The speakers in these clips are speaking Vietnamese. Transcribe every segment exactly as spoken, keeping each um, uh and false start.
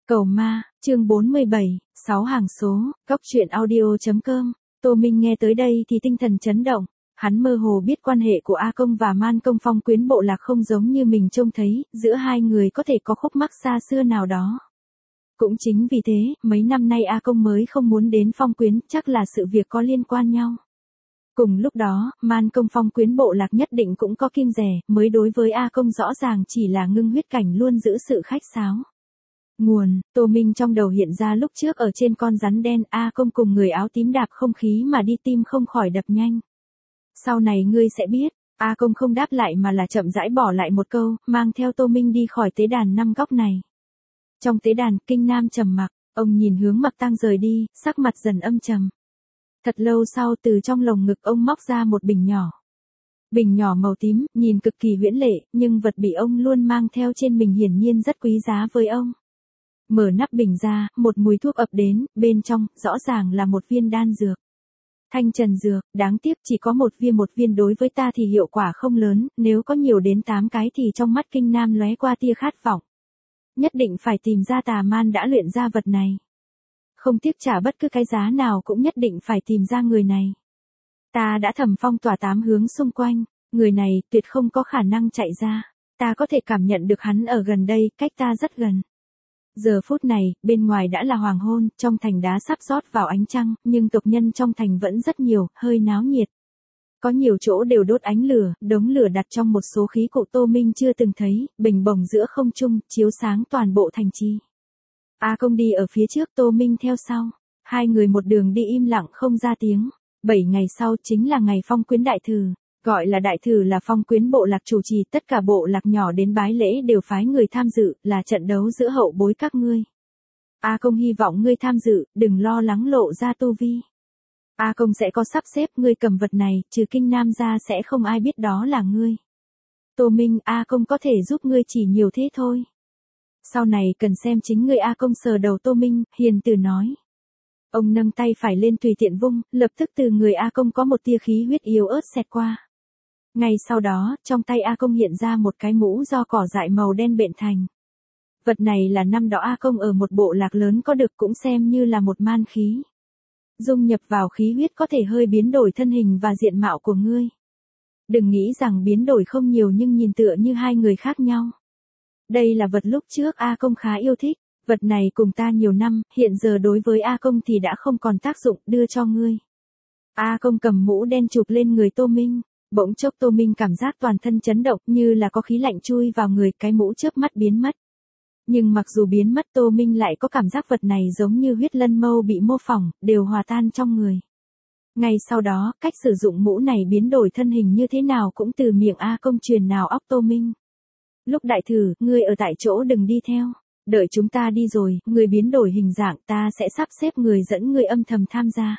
Cầu ma, chương bốn mươi bảy, sáu hàng số, Cóc truyện audio.com. Tô Minh nghe tới đây thì tinh thần chấn động, hắn mơ hồ biết quan hệ của A Công và Man Công Phong Quyến bộ lạc không giống như mình trông thấy, giữa hai người có thể có khúc mắc xa xưa nào đó. Cũng chính vì thế, mấy năm nay A Công mới không muốn đến Phong Quyến, chắc là sự việc có liên quan nhau. Cùng lúc đó, Man Công Phong Quyến bộ lạc nhất định cũng có kiêng dè, mới đối với A Công rõ ràng chỉ là ngưng huyết cảnh luôn giữ sự khách sáo. Nguồn, Tô Minh trong đầu hiện ra lúc trước ở trên con rắn đen A Công cùng người áo tím đạp không khí mà đi tim không khỏi đập nhanh. Sau này ngươi sẽ biết, A Công không đáp lại mà là chậm rãi bỏ lại một câu, mang theo Tô Minh đi khỏi tế đàn năm góc này. Trong tế đàn, Kinh Nam trầm mặc, ông nhìn hướng Mặc Tăng rời đi, sắc mặt dần âm trầm. Thật lâu sau từ trong lồng ngực ông móc ra một bình nhỏ. Bình nhỏ màu tím, nhìn cực kỳ huyễn lệ, nhưng vật bị ông luôn mang theo trên mình hiển nhiên rất quý giá với ông. Mở nắp bình ra, một mùi thuốc ập đến, bên trong, rõ ràng là một viên đan dược. Thanh trần dược, đáng tiếc chỉ có một viên một viên đối với ta thì hiệu quả không lớn, nếu có nhiều đến tám cái thì trong mắt Kinh Nam lóe qua tia khát vọng. Nhất định phải tìm ra tà man đã luyện ra vật này. Không tiếc trả bất cứ cái giá nào cũng nhất định phải tìm ra người này. Ta đã thầm phong tỏa tám hướng xung quanh, người này tuyệt không có khả năng chạy ra. Ta có thể cảm nhận được hắn ở gần đây, cách ta rất gần. Giờ phút này, bên ngoài đã là hoàng hôn, trong thành đá sắp rót vào ánh trăng, nhưng tộc nhân trong thành vẫn rất nhiều, hơi náo nhiệt. Có nhiều chỗ đều đốt ánh lửa, đống lửa đặt trong một số khí cụ Tô Minh chưa từng thấy, bình bồng giữa không trung, chiếu sáng toàn bộ thành trì. A Công đi ở phía trước, Tô Minh theo sau. Hai người một đường đi im lặng không ra tiếng. Bảy ngày sau chính là ngày Phong Quyến đại thử. Gọi là đại thử là Phong Quyến bộ lạc chủ trì, tất cả bộ lạc nhỏ đến bái lễ đều phái người tham dự, là trận đấu giữa hậu bối các ngươi. A Công hy vọng ngươi tham dự, đừng lo lắng lộ ra tu vi. A Công sẽ có sắp xếp, ngươi cầm vật này, trừ Kinh Nam ra sẽ không ai biết đó là ngươi. Tô Minh, A Công có thể giúp ngươi chỉ nhiều thế thôi. Sau này cần xem chính ngươi. A Công sờ đầu Tô Minh, hiền từ nói. Ông nâng tay phải lên tùy tiện vung, lập tức từ người A Công có một tia khí huyết yếu ớt xẹt qua. Ngay sau đó, trong tay A Công hiện ra một cái mũ do cỏ dại màu đen bện thành. Vật này là năm đó A Công ở một bộ lạc lớn có được, cũng xem như là một man khí. Dung nhập vào khí huyết có thể hơi biến đổi thân hình và diện mạo của ngươi. Đừng nghĩ rằng biến đổi không nhiều nhưng nhìn tựa như hai người khác nhau. Đây là vật lúc trước A Công khá yêu thích, vật này cùng ta nhiều năm, hiện giờ đối với A Công thì đã không còn tác dụng, đưa cho ngươi. A Công cầm mũ đen chụp lên người Tô Minh, bỗng chốc Tô Minh cảm giác toàn thân chấn động như là có khí lạnh chui vào người, cái mũ chớp mắt biến mất. Nhưng mặc dù biến mất Tô Minh lại có cảm giác vật này giống như huyết lân mâu bị mô phỏng, đều hòa tan trong người. Ngay sau đó, cách sử dụng mũ này biến đổi thân hình như thế nào cũng từ miệng A Công truyền nào óc Tô Minh. Lúc đại thử, ngươi ở tại chỗ đừng đi theo. Đợi chúng ta đi rồi, người biến đổi hình dạng ta sẽ sắp xếp người dẫn người âm thầm tham gia.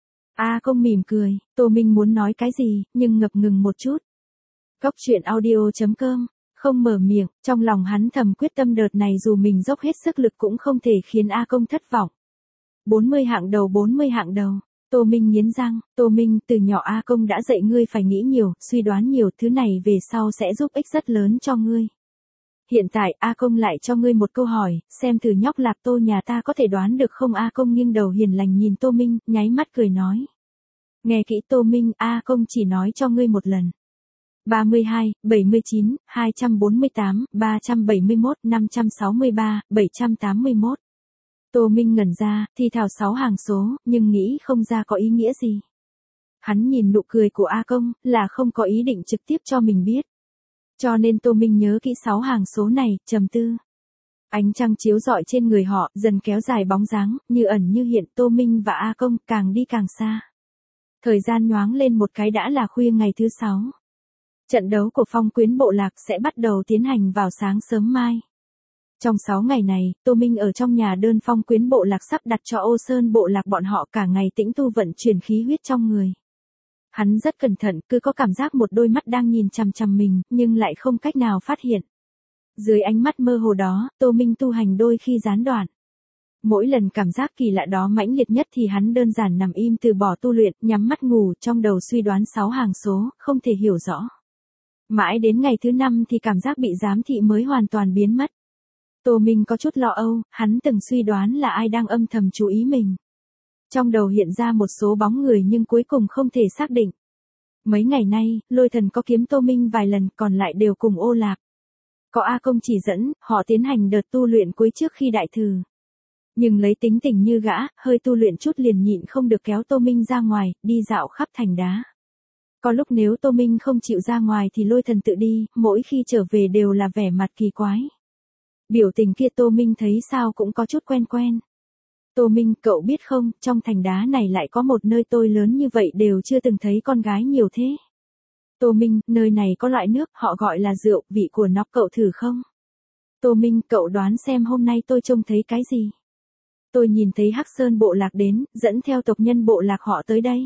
A Công mỉm cười, Tô Minh muốn nói cái gì, nhưng ngập ngừng một chút. Cóc truyện audio.com, không mở miệng, trong lòng hắn thầm quyết tâm đợt này dù mình dốc hết sức lực cũng không thể khiến A Công thất vọng. bốn mươi hạng đầu bốn mươi hạng đầu, Tô Minh nghiến răng, Tô Minh từ nhỏ A Công đã dạy ngươi phải nghĩ nhiều, suy đoán nhiều, thứ này về sau sẽ giúp ích rất lớn cho ngươi. Hiện tại A Công lại cho ngươi một câu hỏi, xem thử nhóc Lạc Tô nhà ta có thể đoán được không. A Công nghiêng đầu hiền lành nhìn Tô Minh, nháy mắt cười nói. Nghe kỹ Tô Minh, A Công chỉ nói cho ngươi một lần. ba mươi hai, bảy mươi chín, hai trăm bốn mươi tám, ba trăm bảy mươi mốt, năm trăm sáu mươi ba, bảy trăm tám mươi mốt. Tô Minh ngẩn ra, thì thào sáu hàng số, nhưng nghĩ không ra có ý nghĩa gì. Hắn nhìn nụ cười của A Công, là không có ý định trực tiếp cho mình biết. Cho nên Tô Minh nhớ kỹ sáu hàng số này, trầm tư. Ánh trăng chiếu rọi trên người họ, dần kéo dài bóng dáng, như ẩn như hiện. Tô Minh và A Công càng đi càng xa. Thời gian nhoáng lên một cái đã là khuya ngày thứ sáu. Trận đấu của Phong Quyến bộ lạc sẽ bắt đầu tiến hành vào sáng sớm mai. Trong sáu ngày này, Tô Minh ở trong nhà đơn Phong Quyến bộ lạc sắp đặt cho Ô Sơn bộ lạc bọn họ cả ngày tĩnh tu vận chuyển khí huyết trong người. Hắn rất cẩn thận, cứ có cảm giác một đôi mắt đang nhìn chằm chằm mình, nhưng lại không cách nào phát hiện. Dưới ánh mắt mơ hồ đó, Tô Minh tu hành đôi khi gián đoạn. Mỗi lần cảm giác kỳ lạ đó mãnh liệt nhất thì hắn đơn giản nằm im từ bỏ tu luyện, nhắm mắt ngủ, trong đầu suy đoán sáu hàng số, không thể hiểu rõ. Mãi đến ngày thứ năm thì cảm giác bị giám thị mới hoàn toàn biến mất. Tô Minh có chút lo âu, hắn từng suy đoán là ai đang âm thầm chú ý mình. Trong đầu hiện ra một số bóng người nhưng cuối cùng không thể xác định. Mấy ngày nay, Lôi Thần có kiếm Tô Minh vài lần, còn lại đều cùng ô lạc. Có A Công chỉ dẫn, họ tiến hành đợt tu luyện cuối trước khi đại thử. Nhưng lấy tính tình như gã, hơi tu luyện chút liền nhịn không được kéo Tô Minh ra ngoài, đi dạo khắp thành đá. Có lúc nếu Tô Minh không chịu ra ngoài thì Lôi Thần tự đi, mỗi khi trở về đều là vẻ mặt kỳ quái. Biểu tình kia Tô Minh thấy sao cũng có chút quen quen. Tô Minh, cậu biết không, trong thành đá này lại có một nơi tôi lớn như vậy đều chưa từng thấy con gái nhiều thế. Tô Minh, nơi này có loại nước, họ gọi là rượu, vị của nó cậu thử không? Tô Minh, cậu đoán xem hôm nay tôi trông thấy cái gì? Tôi nhìn thấy Hắc Sơn bộ lạc đến, dẫn theo tộc nhân bộ lạc họ tới đây.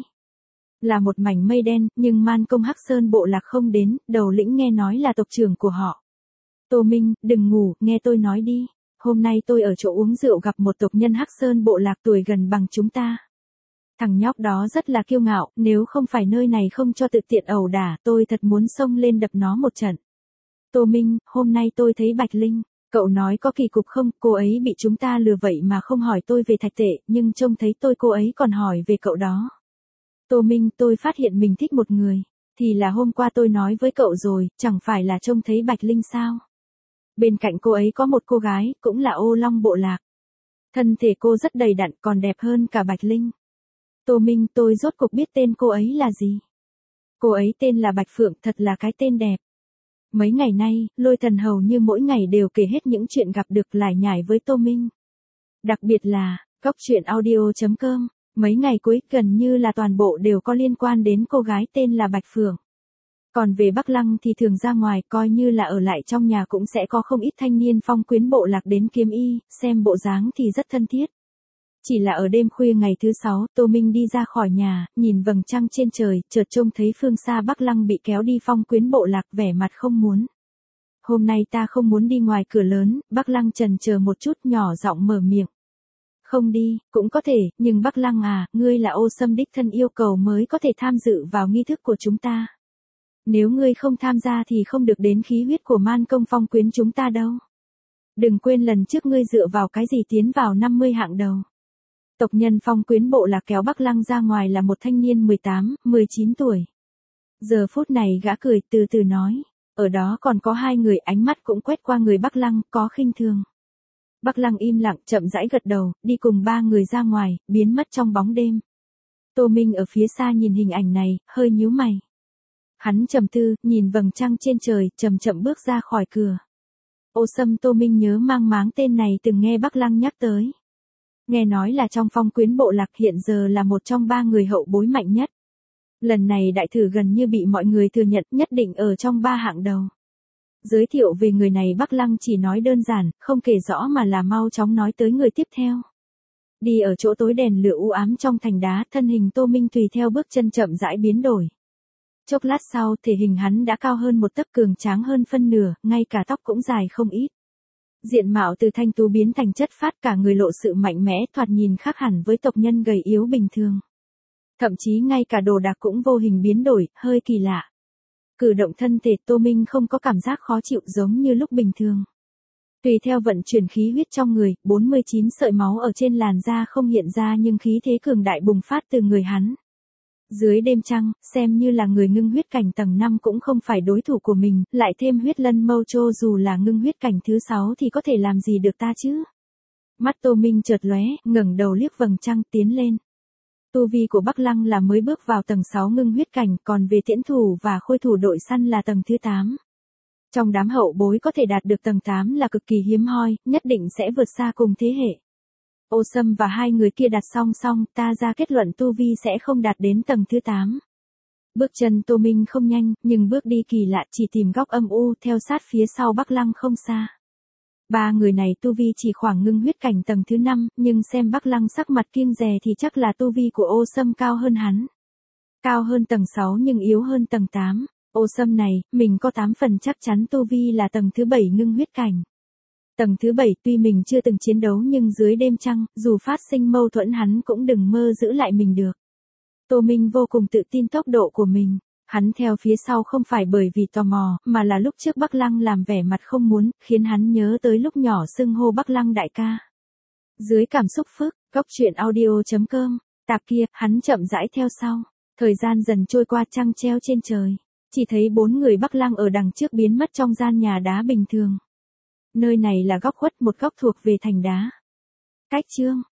Là một mảnh mây đen, nhưng man công Hắc Sơn bộ lạc không đến, đầu lĩnh nghe nói là tộc trưởng của họ. Tô Minh, đừng ngủ, nghe tôi nói đi. Hôm nay tôi ở chỗ uống rượu gặp một tộc nhân Hắc Sơn bộ lạc tuổi gần bằng chúng ta. Thằng nhóc đó rất là kiêu ngạo, nếu không phải nơi này không cho tự tiện ẩu đả, tôi thật muốn xông lên đập nó một trận. Tô Minh, hôm nay tôi thấy Bạch Linh, cậu nói có kỳ cục không, cô ấy bị chúng ta lừa vậy mà không hỏi tôi về thạch tệ, nhưng trông thấy tôi cô ấy còn hỏi về cậu đó. Tô Minh, tôi phát hiện mình thích một người, thì là hôm qua tôi nói với cậu rồi, chẳng phải là trông thấy Bạch Linh sao? Bên cạnh cô ấy có một cô gái, cũng là ô long bộ lạc. Thân thể cô rất đầy đặn, còn đẹp hơn cả Bạch Linh. Tô Minh, tôi rốt cuộc biết tên cô ấy là gì. Cô ấy tên là Bạch Phượng, thật là cái tên đẹp. Mấy ngày nay, Lôi Thần hầu như mỗi ngày đều kể hết những chuyện gặp được lải nhải với Tô Minh. Đặc biệt là, cóc truyện audio chấm com, mấy ngày cuối gần như là toàn bộ đều có liên quan đến cô gái tên là Bạch Phượng. Còn về Bắc Lăng thì thường ra ngoài, coi như là ở lại trong nhà cũng sẽ có không ít thanh niên phong quyến bộ lạc đến kiếm y, xem bộ dáng thì rất thân thiết. Chỉ là ở đêm khuya ngày thứ sáu, Tô Minh đi ra khỏi nhà, nhìn vầng trăng trên trời, chợt trông thấy phương xa Bắc Lăng bị kéo đi phong quyến bộ lạc, vẻ mặt không muốn. Hôm nay ta không muốn đi ngoài cửa lớn, Bắc Lăng chần chờ một chút, nhỏ giọng mở miệng. Không đi, cũng có thể, nhưng Bắc Lăng à, ngươi là Ô Sâm đích thân yêu cầu mới có thể tham dự vào nghi thức của chúng ta. Nếu ngươi không tham gia thì không được đến khí huyết của man công phong quyến chúng ta đâu. Đừng quên lần trước ngươi dựa vào cái gì tiến vào năm mươi hạng đầu. Tộc nhân phong quyến bộ lạc kéo Bắc Lăng ra ngoài là một thanh niên mười tám, mười chín tuổi. Giờ phút này gã cười từ từ nói, ở đó còn có hai người, ánh mắt cũng quét qua người Bắc Lăng, có khinh thường. Bắc Lăng im lặng, chậm rãi gật đầu, đi cùng ba người ra ngoài, biến mất trong bóng đêm. Tô Minh ở phía xa nhìn hình ảnh này, hơi nhíu mày. Hắn trầm tư, nhìn vầng trăng trên trời, chậm chậm bước ra khỏi cửa. Ô Sâm, Tô Minh nhớ mang máng tên này từng nghe Bắc Lăng nhắc tới. Nghe nói là trong phong quyến bộ lạc hiện giờ là một trong ba người hậu bối mạnh nhất. Lần này đại thử gần như bị mọi người thừa nhận, nhất định ở trong ba hạng đầu. Giới thiệu về người này Bắc Lăng chỉ nói đơn giản, không kể rõ mà là mau chóng nói tới người tiếp theo. Đi ở chỗ tối đèn lửa u ám trong thành đá, thân hình Tô Minh tùy theo bước chân chậm rãi biến đổi. Chốc lát sau, thể hình hắn đã cao hơn một tấc, cường tráng hơn phân nửa, ngay cả tóc cũng dài không ít. Diện mạo từ thanh tú biến thành chất phát, cả người lộ sự mạnh mẽ, thoạt nhìn khác hẳn với tộc nhân gầy yếu bình thường. Thậm chí ngay cả đồ đạc cũng vô hình biến đổi, hơi kỳ lạ. Cử động thân thể Tô Minh không có cảm giác khó chịu giống như lúc bình thường. Tùy theo vận chuyển khí huyết trong người, bốn mươi chín sợi máu ở trên làn da không hiện ra nhưng khí thế cường đại bùng phát từ người hắn. Dưới đêm trăng, xem như là người ngưng huyết cảnh tầng năm cũng không phải đối thủ của mình, lại thêm huyết lân mâu chô dù là ngưng huyết cảnh thứ sáu thì có thể làm gì được ta chứ. Mắt Tô Minh chợt lóe, ngẩng đầu liếc vầng trăng, tiến lên. Tu vi của Bắc Lăng là mới bước vào tầng sáu ngưng huyết cảnh, còn về tiễn thủ và khôi thủ đội săn là tầng thứ tám. Trong đám hậu bối có thể đạt được tầng tám là cực kỳ hiếm hoi, nhất định sẽ vượt xa cùng thế hệ. Ô Sâm và hai người kia đặt song song, ta ra kết luận tu vi sẽ không đạt đến tầng thứ tám. Bước chân Tô Minh không nhanh, nhưng bước đi kỳ lạ, chỉ tìm góc âm u, theo sát phía sau Bắc Lăng không xa. Ba người này tu vi chỉ khoảng ngưng huyết cảnh tầng thứ năm, nhưng xem Bắc Lăng sắc mặt kiêng dè thì chắc là tu vi của Ô Sâm cao hơn hắn. Cao hơn tầng sáu nhưng yếu hơn tầng tám. Ô Sâm này, mình có tám phần chắc chắn tu vi là tầng thứ bảy ngưng huyết cảnh. Tầng thứ bảy tuy mình chưa từng chiến đấu nhưng dưới đêm trăng, dù phát sinh mâu thuẫn hắn cũng đừng mơ giữ lại mình được. Tô Minh vô cùng tự tin tốc độ của mình. Hắn theo phía sau không phải bởi vì tò mò, mà là lúc trước Bắc Lăng làm vẻ mặt không muốn, khiến hắn nhớ tới lúc nhỏ xưng hô Bắc Lăng đại ca. Dưới cảm xúc phức, góc truyện audio.com, tạp kia, hắn chậm rãi theo sau. Thời gian dần trôi qua, trăng treo trên trời. Chỉ thấy bốn người Bắc Lăng ở đằng trước biến mất trong gian nhà đá bình thường. Nơi này là góc khuất, một góc thuộc về thành đá. Cách chương